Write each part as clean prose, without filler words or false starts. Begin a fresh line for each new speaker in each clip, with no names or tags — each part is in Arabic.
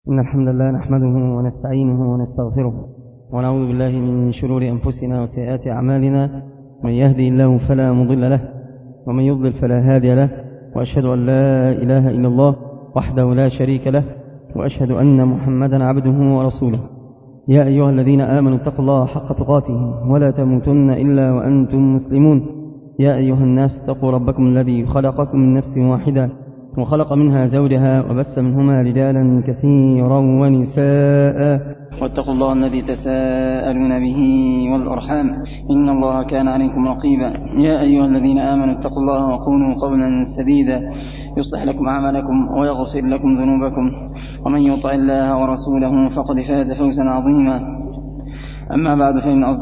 إن الحمد لله نحمده ونستعينه ونستغفره ونعوذ بالله من شرور أنفسنا وسيئات أعمالنا. من يهدي الله فلا مضل له ومن يضلل فلا هادي له، وأشهد أن لا إله إلا الله وحده لا شريك له، وأشهد أن محمدا عبده ورسوله. يا أيها الذين آمنوا اتقوا الله حق تقاته ولا تموتن إلا وأنتم مسلمون. يا أيها الناس اتقوا ربكم الذي خلقكم من نفس واحدة وخلق منها زوجها وبث منهما رجالا كثيرا ونساء، واتقوا الله الذي تساءلون به والأرحام إن الله كان عليكم رقيبا. يا أيها الذين آمنوا اتقوا الله وقولوا قولا سديدا يصلح لكم أعمالكم ويغفر لكم ذنوبكم، ومن يطع الله ورسوله فقد فاز فوزا عظيما. أما بعد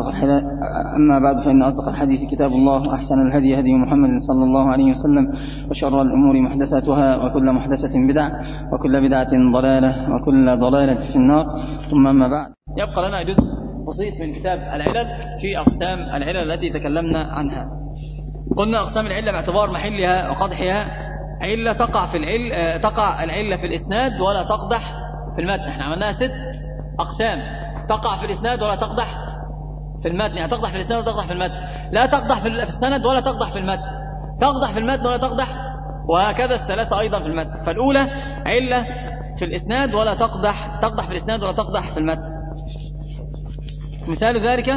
فإن أصدق الحديث كتاب الله، أحسن الهدي هدي محمد صلى الله عليه وسلم، وشر الأمور محدثاتها، وكل محدثة بدعة، وكل بدعة ضلالة، وكل ضلالة في النار. ثم أما بعد، يبقى لنا جزء بسيط من كتاب العلل في أقسام العلل التي تكلمنا عنها. قلنا أقسام العلة باعتبار محلها وقدحها. علة تقع العلة في الإسناد ولا تقدح في المتن. احنا عملناها 6 أقسام: تقع في الإسناد ولا تقدح في المتن، يعني تقدح في الإسناد ولا تقدح في المتن، لا تقدح في السند ولا تقدح في المتن، تقدح في المتن ولا تقدح، وهكذا الثلاثة أيضا في المتن. فالأولى علة في الإسناد ولا تقدح في الإسناد ولا تقدح في المتن. مثال ذلك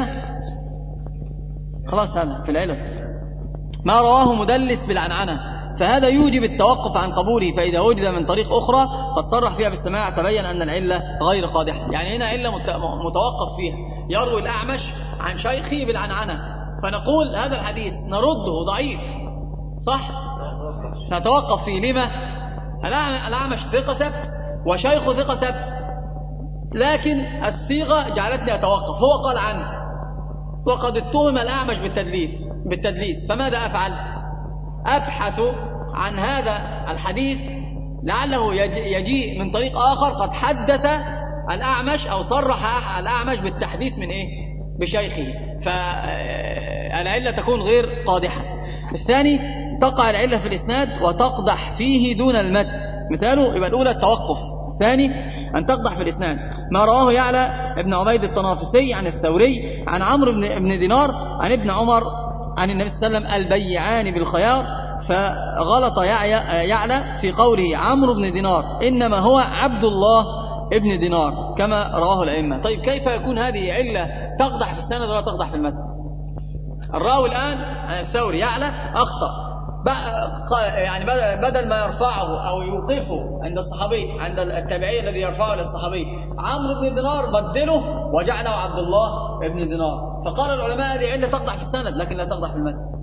خلاص هذا في العلل: ما رواه مدلس بالعنعنة، فهذا يوجب التوقف عن قبوله، فإذا وجد من طريق أخرى قد صرح فيها بالسماع تبين أن العلة غير قادحة. يعني هنا علة متوقف فيها، يروي الأعمش عن شيخه بالعنعنة، فنقول هذا الحديث نرده ضعيف، صح؟ نتوقف فيه. لما؟ الأعمش ثقة سبت وشيخه ثقة سبت، لكن الصيغة جعلتني أتوقف. هو قال عنه وقد اتهم الأعمش بالتدليس، فماذا أفعل؟ أبحث عن هذا الحديث لعله يجيء من طريق آخر قد حدث الأعمش أو صرح الأعمش بالتحديث من بشيخه، فالعلة تكون غير قادحة. الثاني: تقع العلة في الإسناد وتقدح فيه دون المتن. مثاله يبقى الأولى التوقف، الثاني أن تقدح في الإسناد. ما رواه يعلى ابن عبيد الطنافسي عن الثوري عن عمرو بن دينار عن ابن عمر عن النبي صلى الله عليه وسلم: البيعان بالخيار. فغلط يعلى في قوله عمرو بن دينار، إنما هو عبد الله ابن دينار كما رواه الأئمة. طيب كيف يكون هذه علة تقدح في السند ولا تقدح في المتن؟ الراوي الآن عن الثوري يعلى أخطأ، يعني بدل ما يرفعه أو يوقفه عند الصحابي، عند التابعي الذي يرفعه للصحابي عمرو بن دينار، بدله وجعله عبد الله ابن دينار. فقال العلماء هذه علة تقدح في السند لكن لا تقدح في المتن.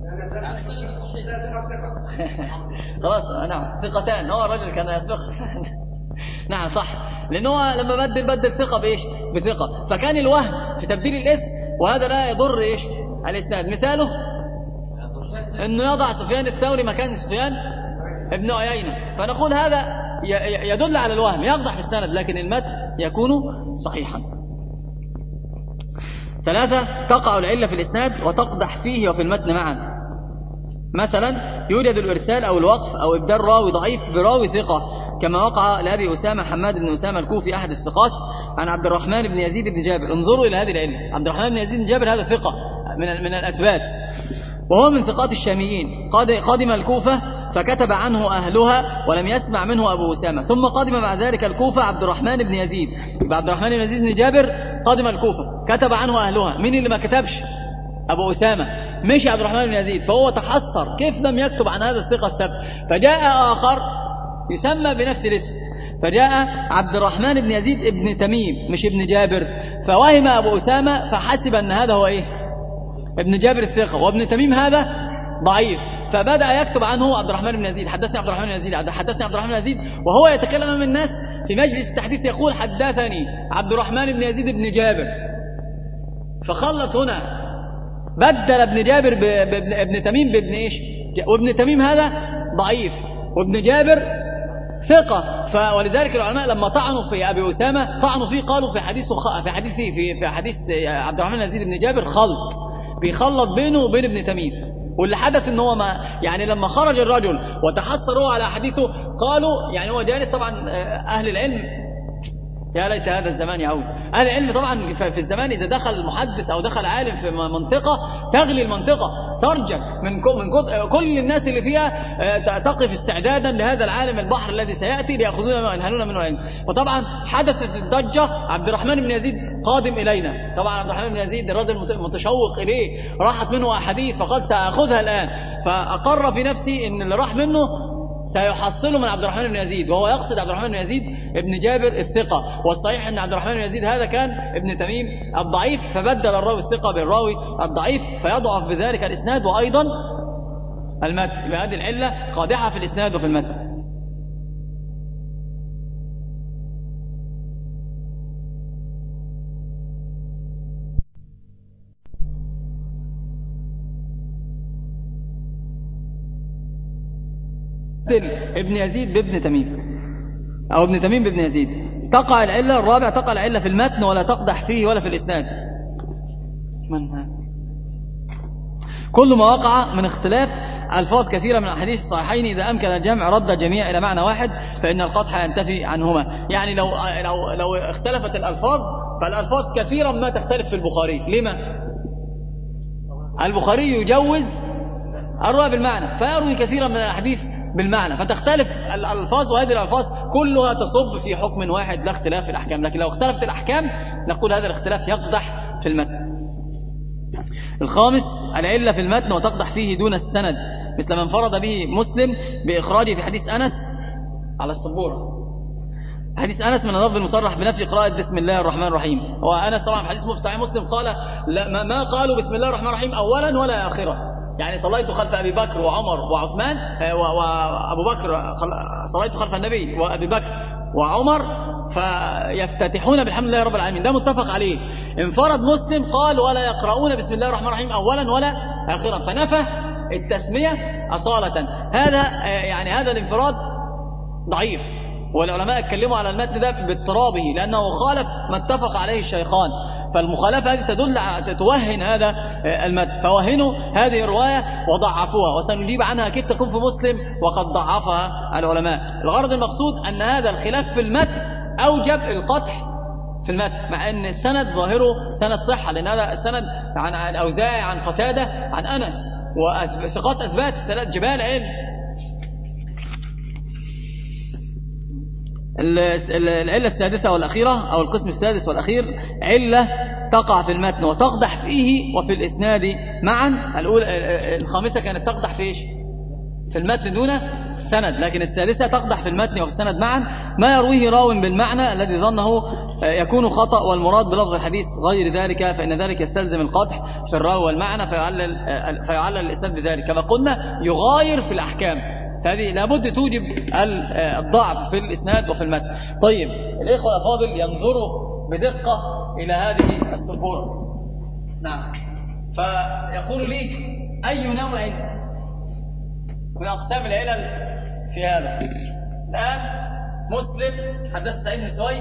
خلاص نعم، ثقتان، هو الرجل كان يسبق. نعم صح، لأنه لما بدل ثقة بإيش؟ بثقة، فكان الوهم في تبديل الاسم، وهذا لا يضر إيش؟ الإسناد. مثاله أنه يضع سفيان الثوري مكان سفيان ابن عيينة، فنقول هذا يدل على الوهم، يقدح في السند لكن المتن يكون صحيحا. 3: تقع العلة في الإسناد وتقدح فيه وفي المتن معا. مثلا يوجد الإرسال أو الوقف أو إبدال راوي ضعيف براوي ثقة، كما وقع لأبي أسامة حماد بن أسامة الكوفي أحد الثقات عن عبد الرحمن بن يزيد بن جابر. انظروا إلى هذه العلة: عبد الرحمن بن يزيد بن جابر هذا ثقة من الأثبات، وهو من ثقات الشاميين، قدم الكوفة فكتب عنه أهلها ولم يسمع منه أبو أسامة، ثم قدم بعد ذلك الكوفة عبد الرحمن بن يزيد. يبقى عبد الرحمن بن يزيد بن جابر قدم الكوفة، كتب عنه أهلها. مين اللي ما كتبش؟ أبو أسامة، مش عبد الرحمن بن يزيد. فهو تحسر كيف لم يكتب عن هذا الثقة السبت، فجاء آخر يسمى بنفس الاسم، فجاء عبد الرحمن بن يزيد ابن تميم مش ابن جابر، فوهم أبو أسامة فحسب أن هذا هو ابن جابر الثقة، وابن تميم هذا ضعيف، فبدأ يكتب عنه عبد الرحمن بن يزيد: حدثني عبد الرحمن بن يزيد، حدثني عبد الرحمن بن يزيد، وهو يتكلم من الناس في مجلس التحديث يقول: حدثني عبد الرحمن بن يزيد بن جابر. فخلط هنا، بدل ابن جابر بابن تميم بابن إيش؟ وابن تميم هذا ضعيف وابن جابر ثقة. ولذلك العلماء لما طعنوا في أبي أسامة طعنوا فيه، قالوا في حديث عبد الرحمن بن يزيد بن جابر خلط، بيخلط بينه وبين ابن تميم. واللي حدث ان هو ما يعني لما خرج الرجل وتحسروا على حديثه قالوا، يعني هو جالس طبعا اهل العلم يا ليت هذا الزمان يعود. أهل العلم طبعا في الزمان إذا دخل محدث أو دخل عالم في منطقة تغلي المنطقة، ترجع من كل الناس اللي فيها تقف استعدادا لهذا العالم البحر الذي سيأتي ليأخذون ما ينهلون منه علم. وطبعا حدثت الضجة، عبد الرحمن بن يزيد قادم إلينا. طبعا عبد الرحمن بن يزيد الرجل متشوق إليه، راحت منه أحاديث فقال سأخذها الآن، فأقر في نفسي إن اللي راح منه سيحصله من عبد الرحمن بن يزيد، وهو يقصد عبد الرحمن بن يزيد ابن جابر الثقة. والصحيح أن عبد الرحمن بن يزيد هذا كان ابن تميم الضعيف، فبدل الراوي الثقة بالراوي الضعيف فيضعف بذلك الإسناد وأيضا المتن. بهذه العلة قادحة في الإسناد وفي المتن. ابن يزيد بابن تميم أو ابن تميم بابن يزيد. تقع العلة الرابع، تقع العلة في المتن ولا تقدح فيه ولا في الإسناد. كل ما وقع من اختلاف ألفاظ كثيرة من الأحاديث الصحيحين إذا أمكن الجمع رد الجميع إلى معنى واحد فإن القطع ينتفي عنهما. يعني لو اختلفت الألفاظ فالألفاظ كثيرا ما تختلف في البخاري. لما؟ البخاري يجوز الرواية بالمعنى فيروي كثيرا من الأحاديث بالمعنى، فتختلف الألفاظ، وهذه الألفاظ كلها تصب في حكم واحد لا اختلاف في الأحكام. لكن لو اختلفت الأحكام نقول هذا الاختلاف يقدح في المتن. الخامس العلة في المتن وتقدح فيه دون السند، مثل من فرض به مسلم بإخراجه في حديث أنس على السبورة. حديث أنس من اللفظ المصرح بنفي قراءة بسم الله الرحمن الرحيم. وأنس طبعا في حديث صحيح مسلم قال ما قالوا بسم الله الرحمن الرحيم أولا ولا آخرا. يعني صليت خلف أبي بكر وعمر وعثمان وأبو بكر، صليت خلف النبي وأبي بكر وعمر فيفتتحون بالحمد لله رب العالمين، ده متفق عليه. انفرد مسلم قال ولا يقرؤون بسم الله الرحمن الرحيم أولا ولا آخرا، فنفى التسمية أصالة. هذا يعني هذا الانفراد ضعيف، والعلماء اتكلموا على المتن ده باضطرابه لأنه خالف ما اتفق عليه الشيخان، فالمخالفة هذه توهن هذا المتن، فوهنوا هذه الرواية وضعفوها، وسنجيب عنها كيف تكون في مسلم وقد ضعفها العلماء. الغرض المقصود أن هذا الخلاف في المتن أوجب القطع في المتن، مع أن السند ظاهره سند صحة، لأن هذا السند عن أوزاعي عن قتادة عن أنس، وثقات أثبات السند جبال علم. العلة السادسة والأخيرة أو القسم السادس والأخير علة تقع في المتن وتقدح فيه وفي الإسناد معا. الخامسة كانت تقدح في إيش؟ في المتن دون السند، لكن السادسة تقدح في المتن وفي السند معا. ما يرويه راو بالمعنى الذي ظنه يكون خطأ والمراد بلفظ الحديث غير ذلك، فإن ذلك يستلزم القطع في الراو والمعنى فيعلل الإسناد بذلك. كما قلنا يغاير في الأحكام، هذه لابد توجب الضعف في الإسناد وفي المتن. طيب الإخوة الأفاضل ينظروا بدقة إلى هذه السبورة. نعم. فيقول لي أي نوع من أقسام العلل في هذا؟ الآن مسلم حدث سعيد بن سويد،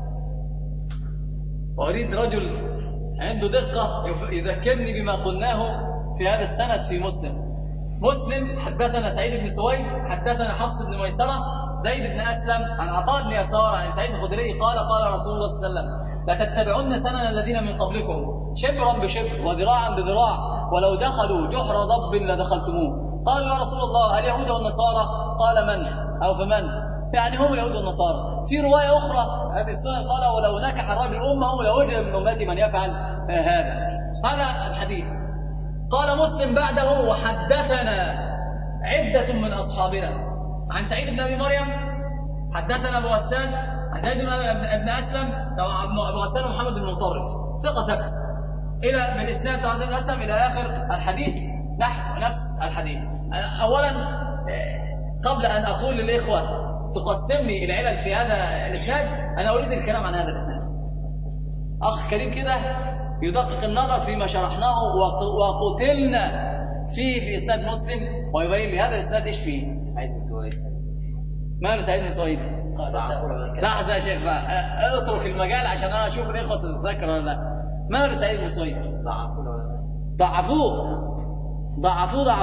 وأريد رجل عنده دقة يذكرني بما قلناه في هذا السند في مسلم. مسلم حدثنا سعيد بن سويد حدثنا حفص بن ميسرة زيد بن أسلم عن عطاء بن يسار عن سعيد الخدري قال قال رسول الله صلى الله عليه وسلم لتتبعن سنن الذين من قبلكم شبرا بشبر وذراعا بذراع ولو دخلوا جحر ضب لدخلتموه. قالوا يا رسول الله اليهود والنصارى؟ قال من أو فمن؟ يعني هم اليهود والنصارى. في رواية أخرى أبي السنن قال ولو نكح الرجل أمه لوجد من أمتي من يفعل هذا الحديث. قال مسلم بعده وحدثنا عدة من أصحابنا عن سعيد بن أبي مريم حدثنا أبو غسان عن زيد بن أسلم أبو غسان محمد بن مطرف ثقة ثبت إلى من إسناد بتاع زيد بن أسلم إلى آخر الحديث نحو نفس الحديث. أولا قبل أن أقول للإخوة تقسمني العلل في هذا الإسناد أنا أريد الكلام عن هذا الإسناد. أخ كريم كده يدقق النظر فيما شرحناه وقتلنا في إسناد مسلم ويبين لي هذا الإسناد إيش فيه. سعيد بن سويد ماله سعيد بن سويد؟ لحظة يا شيخ بقى اترك المجال عشان أنا أشوف الإخوة تتذكر ولا لا. ماله سعيد بن سويد؟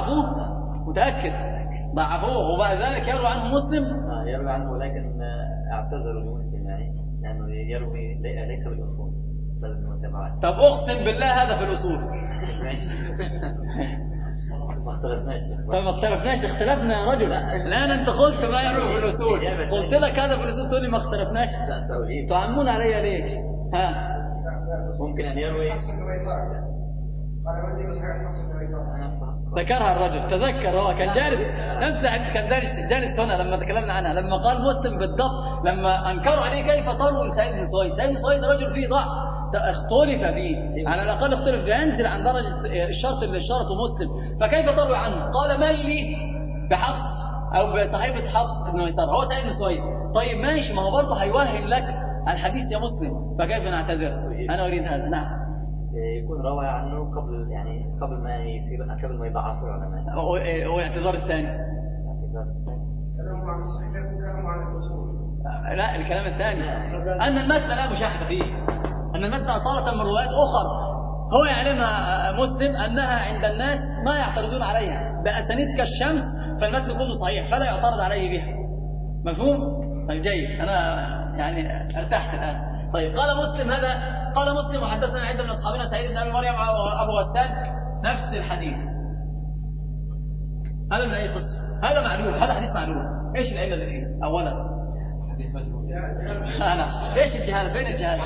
ضعفوه متأكد ضعفوه، وبعد ذلك يروي عنه مسلم.
يروي عنه لكن اعتذر لمسلم يعني لأنه يروي ليس بالأصول بل بالمتابعات.
طب أقسم بالله هذا في الأصول.
ما اختلفناش.
طيب ما اختلفناش، اختلفنا يا رجل. الآن أنت قلت ما يروي في الأصول، قلت لك هذا في الأصول تقول لي ما اختلفناش. تعمون علي ليش؟ ها؟
ممكن أن يروي.
ذكرها الرجل، تذكر هو كان جالس نفس الحديث، كان جالس هنا لما تكلمنا عنها، لما قال مسلم بالضبط لما أنكروا عليه كيف تروي سعيد بن سويد. سعيد بن سويد رجل فيه ضعف اختلف فيه، على الأقل اختلف فيه، ينزل عن درجة الشرط اللي شرطه مسلم، فكيف تروي عنه؟ قال من لي بحفص أو بصحيفة حفص بن ميسر هو سعيد بن سويد. طيب ماشي، ما هو برضه هيوهن لك الحديث يا مسلم، فكيف نعتذر؟ أنا أريد هذا. نعم،
يكون روى عنه قبل ما يضعفوا العلماء.
والاعتذار الثاني
كلام عن الصحيح وكلام عن الأصول.
لا، الكلام الثاني أن المتن لا مشاحة فيه، أن المتن أصالة من روايات أخرى هو يعلمها مسلم أنها عند الناس ما يعترضون عليها بأسانيد كالشمس، فالمتن كله صحيح فلا يعترض عليه بها. مفهوم؟ طيب جيد، أنا يعني ارتحت الآن. طيب قال مسلم وحدثنا عدة من أصحابنا سعيد بن أبي مريم وأبو غسان نفس الحديث. هذا من أي قسم؟ هذا معلول، هذا حديث معلول. إيش العلة اللي فيه؟ أولا حديث مجهول. إيش الجهالة؟ فين الجهالة؟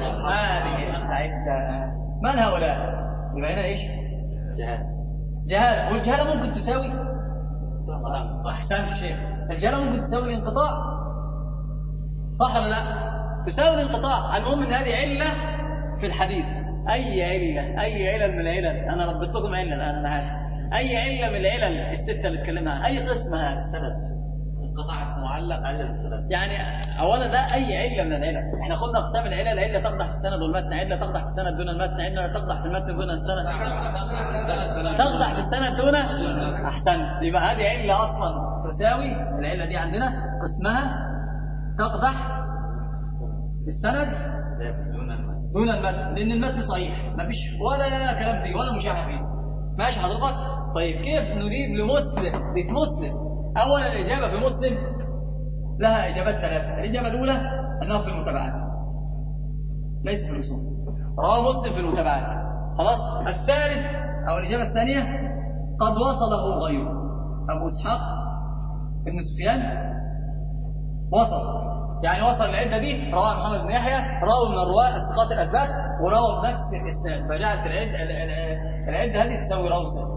من هؤلاء؟ يبقى هنا إيش؟ جهالة. والجهالة ممكن تساوي أحسنت شيخ، الجهالة ممكن تساوي الانقطاع، صح ولا لا؟ تساوي الانقطاع. المهم ان هذه علة في الحديث. اي علل من العلل، انا ربيت لكم علة الان، انا عارف اي علة من العلل الستة اللي اتكلمنا عنها، اي قسم هذا السند انقطاع اسمه علة السند. يعني اولا ده اي علة من العلل. احنا خدنا اقسام العلل، علة تقدح في السند والمتن، علة تقدح في السند دون المتن، علة تقدح في المتن دون السند، تقدح في السند دون. احسنت، يبقى هذه علة اصلا تساوي العلة دي عندنا قسمها تقدح السند دون المتن، لأن المتن صحيح ما فيش ولا كلام فيه ولا مشاحة فيه. ماشي حضرتك؟ طيب كيف نريد لمسلم في مسلم؟ أولا الإجابة في مسلم لها إجابات ثلاثة. الإجابة الأولى أنه في المتابعات ليس في الأصول، رواه مسلم في المتابعات خلاص. الثالث أو الإجابة الثانية قد وصله غيره، أبو إسحاق ابن سفيان وصل، يعني وصل العدة دي، رواه محمد بن يحيى، رواه من الرواة الثقات الأثبات، ورواه بنفس الإسناد، فجعلت العدة هذه تساوي روسة.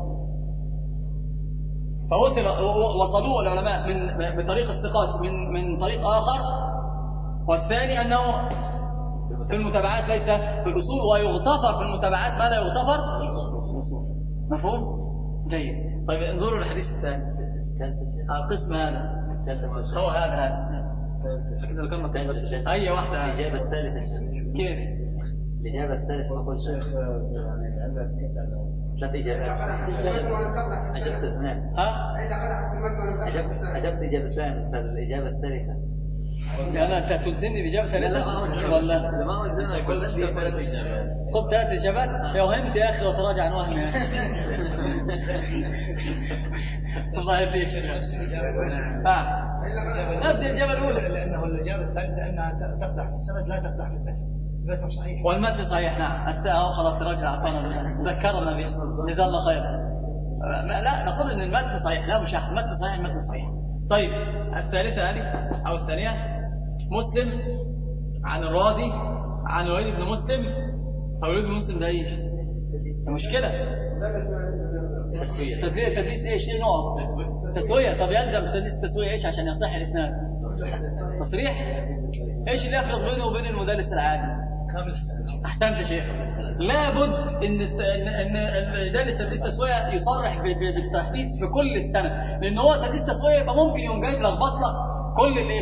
وصلوه العلماء من طريق الثقات من طريق آخر. والثاني أنه في المتابعات ليس في الأصول، ويغتفر في المتابعات ما لا يغتفر في الأصول. مفهوم؟ جيد. طيب انظروا للحديث الثاني، القسم هذا هو هذا أي واحدة.
الإجابة الثالثة
كيف؟
الإجابة الثالثة ما قلت شيخ ثلاث إجابات. أجبت اثنان. أجبت إجابتان، فالإجابة الثالثة.
أنت تلزمني بإجابة ثلاثة ولا؟ قلت ثلاث إجابات. يا وهمت يا أخي وتراجع عن وهمي يا أخي. الله يهديك. نفس الإجابة الأولى،
لأنه الإجابة الثالثة أنها تقدح في السند لا تقدح في المتن. المتن صحيح
والمتن صحيح. نعم خلاص رجع أعطانا ذكرنا به جزاه الله خير. لا نقول إن المتن صحيح، لا مش المتن صحيح، المتن صحيح. طيب الثالثة هذه أو الثانية مسلم عن الرازي عن الوليد بن مسلم. الوليد بن مسلم ده ايش؟ مشكلة تدليس ايش؟ ايه نوع تسوية. طب يلزم تدليس التسوية ايش عشان يصح الاسناد؟ تصريح. ايش اللي يفرق بينه وبين المدلس العادي؟ احسنت يا شيخ. لابد ان مدلس تدليس تسوية يصرح بالتحديث في كل السنة، لان هو تدليس تسوية يبقى ممكن يوم جايب لخبط لك كل اللي ايش.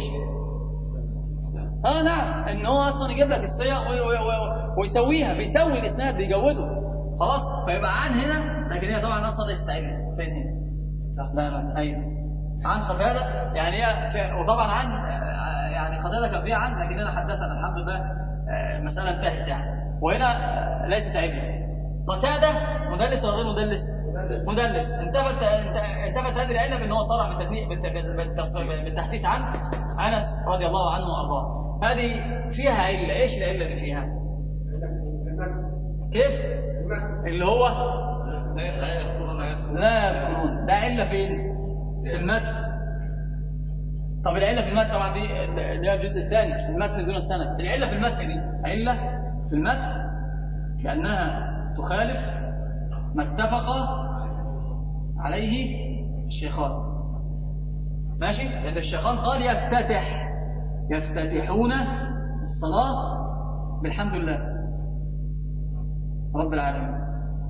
نعم ان هو اصلا يجيب لك الصيغ ويسويها، بيسوي الاسناد بيجوده خلاص، فيبقى عن هنا. لكن هي طبعا اصلا ليست علة. فين هنا؟ لا ايوه عن قتادة يعني هي وطبعا عن يعني قتادة كان فيها عن، لكن انا حدثنا الحمد لله المسألة انتهت يعني. وهنا ليست علة. قتادة مدلس ولا غير مدلس؟ مدلس. انتفت هذه العلة بأنه صرح بالتحديث عن أنس رضي الله عنه وأرضاه. هذه فيها علة. إيش العلة اللي فيها؟ كيف؟ اللي هو لا يذكرون. ده علة فين؟ في المتن. طب العلة في المتن طبعا دي الجزء الثاني، المتن دون السند. العلة في المتن دي علة في المتن لأنها تخالف ما اتفق عليه الشيخان. ماشي؟ لأن الشيخان قال يفتتحون الصلاة بالحمد لله رب العالمين،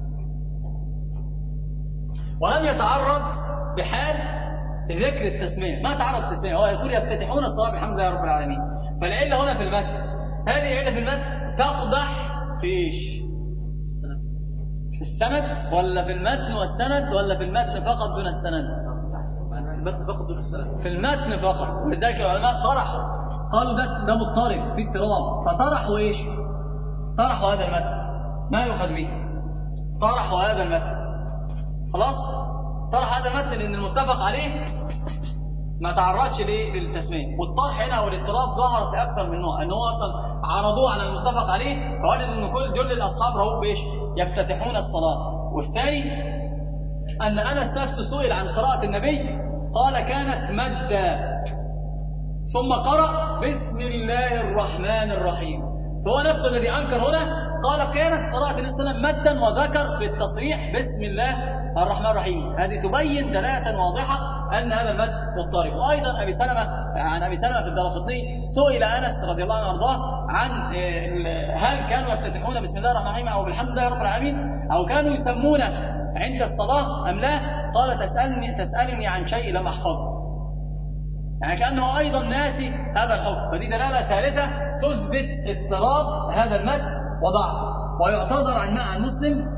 ولم يتعرض بحال ذكر التسمية. ما تعرض التسمية، هو يقول يفتتحون الصلاة بالحمد لله رب العالمين. فالعلة هنا في المتن. هذه العلة في المتن تقدح في إيش؟ في السند ولا في المتن والسند ولا في المتن فقط دون السند؟
المتن فقط دون السند.
في المتن فقط. ولذلك العلماء طرحوا قالوا ده مضطرب في اضطراب، فطرحوا إيش؟ طرحوا هذا المتن ما يؤخذ به، طرحوا هذا المتن. خلاص طرح هذا المتن لأن المتفق عليه ما تعرضش للتسمية. والطرح هنا والاضطراب ظهرت أكثر من نوع، أنه أصلا عرضوه على المتفق عليه فوجد أن كل جل الأصحاب رأوه بإيش؟ يفتتحون الصلاة. والثاني أن أنس نفسه سئل عن قراءة النبي قال كانت مدا ثم قرأ بسم الله الرحمن الرحيم، فهو نفسه الذي أنكر هنا قال كانت قراءة النبي صلى الله عليه وسلم مدا وذكر في التصريح بسم الله الرحمن الرحيم. هذه تبين دلالة واضحة أن هذا المد مضطرب. وأيضا عن أبي سلمة في الدارقطني سئل أنس رضي الله عنه وارضاه عن هل كانوا يفتتحون بسم الله الرحمن الرحيم أو بالحمد لله رب العالمين أو كانوا يسمون عند الصلاة أم لا؟ قال تسألني عن شيء لم أحفظه. يعني كأنه أيضا ناسي هذا الحكم. فدي دلالة ثالثة تثبت اضطراب هذا المد وضعف. ويعتذر عن مسلم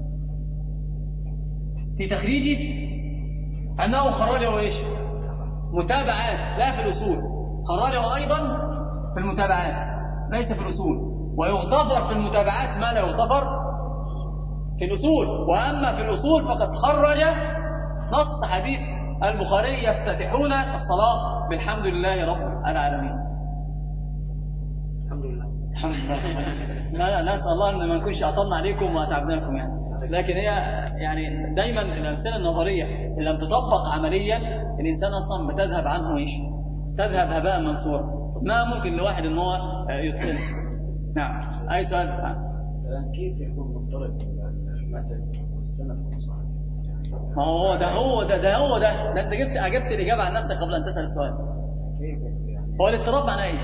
في تخريجه أنه خرجه إيش؟ متابعات لا في الأصول، خرجه أيضا في المتابعات ليس في الأصول. ويغتفر في المتابعات ما لا يغتفر في الأصول. وأما في الأصول فقد خرج نص حديث البخاري يفتتحون الصلاة بالحمد لله رب العالمين.
الحمد لله.
الحمد لله. لا نسأل الله أن ما نكونش أطلنا عليكم وأتعبناكم يعني. لكن هي يعني دايما الأمثلة النظرية إن لم تطبق عمليا الإنسان أصلا بتذهب عنه إيش؟ تذهب هباء منصورا. ما ممكن لواحد إن هو يتقن. نعم. أي سؤال؟
كيف يكون مضطرب المتن والسند صحيح؟
ما هو ده أنت أجبت الإجابة عن نفسك قبل أن تسأل السؤال.
كيف يعني؟
هو الاضطراب معناه إيش؟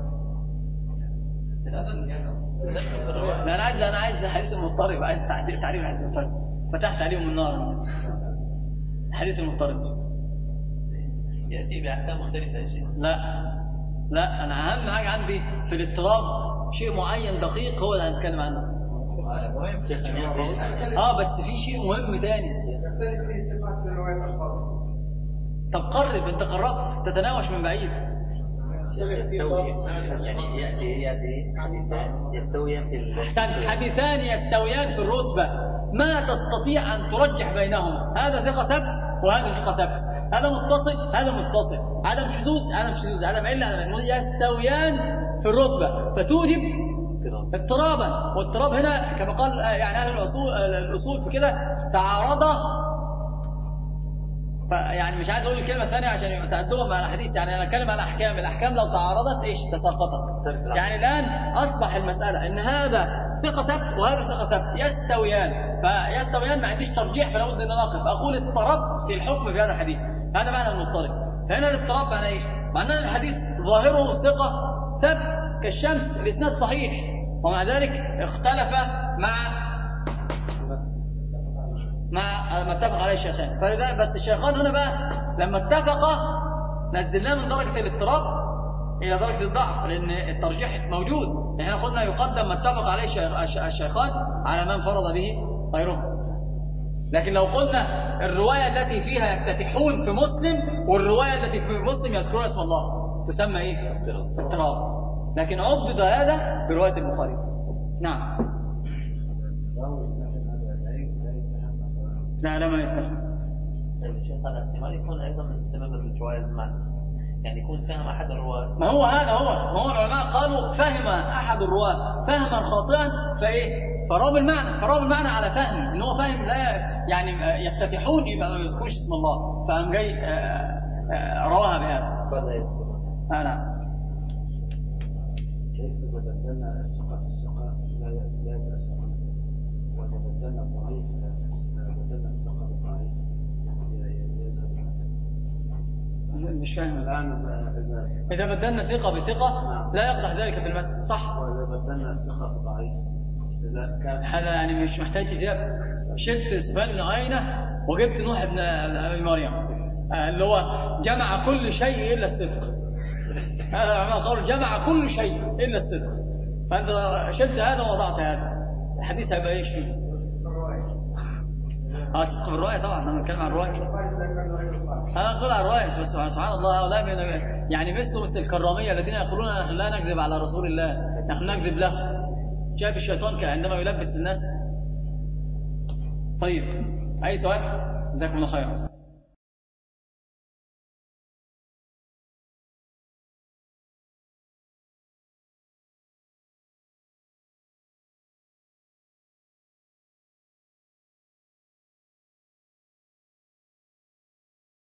لا أنا عايز حديث المضطرب، عايز تعريف حديث المضطرب. فتحت عليهم النار. حديث المضطرب
يأتي بأحكام مختلفة يا شيخ.
لا أنا أهم حاجة عندي في الاضطراب شيء معين دقيق هو اللي هنتكلم عنه. بس في شيء مهم تاني. طب قرب، انت قربت تتناوش من بعيد.
يعني يأتي يستويان في
أحسنت. حديثان يستويان في الرتبة ما تستطيع أن ترجح بينهما. هذا ثقة ثبت وهذا ثقة ثبت، هذا متصل هذا متصل، عدم شذوذ عدم علة، يستويان في الرتبة فتوجب اضطرابا. واضطراب هنا كما قال يعني أهل الأصول في كده تعارض. يعني مش عايز اقول الكلمه الثانيه عشان تأدبا مع الحديث. يعني انا اتكلم على الاحكام لو تعارضت ايش تساقطت. يعني الان اصبح المساله ان هذا ثقه ثبت وهذا ثقه ثبت فيستويان ما عنديش ترجيح فلا بد ان اقف اقول اضطربت في الحكم في هذا الحديث. هذا معنى المضطرب. فهنا الاضطراب معناه ايش؟ معناه الحديث ظاهره ثقه ثبت كالشمس، الاسناد صحيح، ومع ذلك اختلف مع ما اتفق عليه الشيخان. فلذلك بس الشيخان هنا بقى لما اتفقا نزلناه من درجة الاضطراب إلى درجة الضعف، لأن الترجيح موجود. احنا قلنا يقدم ما اتفق عليه الشيخان على من فرض به غيرهم. لكن لو قلنا الرواية التي فيها يفتتحون في مسلم والرواية التي في مسلم يذكرون اسم الله تسمى ايه؟ اضطراب. لكن عضد هذا برواية البخاري. نعم. لا ما يصح.
طيب الشيخ هذا احتمال يكون أيضا من سبب الرجوع المعنى، يعني يكون فهم أحد الرواة.
ما هو هذا هو العلماء قالوا فهم أحد الرواة فهما خاطئا فإيه؟ فراوي المعنى على فهم إن هو فاهم لا يعني يفتتحون يبقى ما يذكرش اسم الله، فقام جاي رواها بهذا.
بدأ يذكر.
نعم.
كيف إذا بدلنا الثقة في الثقة لا بأس عنه، وإذا بدلنا الضعيف بدلنا الثقة بالضعيف يذهب المثل.
مش فاهم
الآن
إذا بدلنا ثقة بثقة لا يقدح ذلك في المتن، صح؟
وإذا بدلنا الثقة بضعيف إذا كان
هذا يعني مش محتاج إجابة. شلت سفيان بن عيينة وجبت نوح بن أبي مريم اللي هو جمع كل شيء إلا الصدق. هذا العلماء قالوا جمع كل شيء إلا الصدق، فأنت شلت هذا ووضعت هذا، الحديث هيبقى إيش فيه؟ صدق بالرواية طبعا، أنا بنتكلم عن الرواية. أنا أقول عن الرواية، بس سبحان الله هؤلاء يعني مثل الكرامية الذين يقولون نحن لا نكذب على رسول الله، نحن نكذب له. شايف الشيطان عندما يلبس الناس. طيب أي سؤال؟ جزاكم الله خيرا.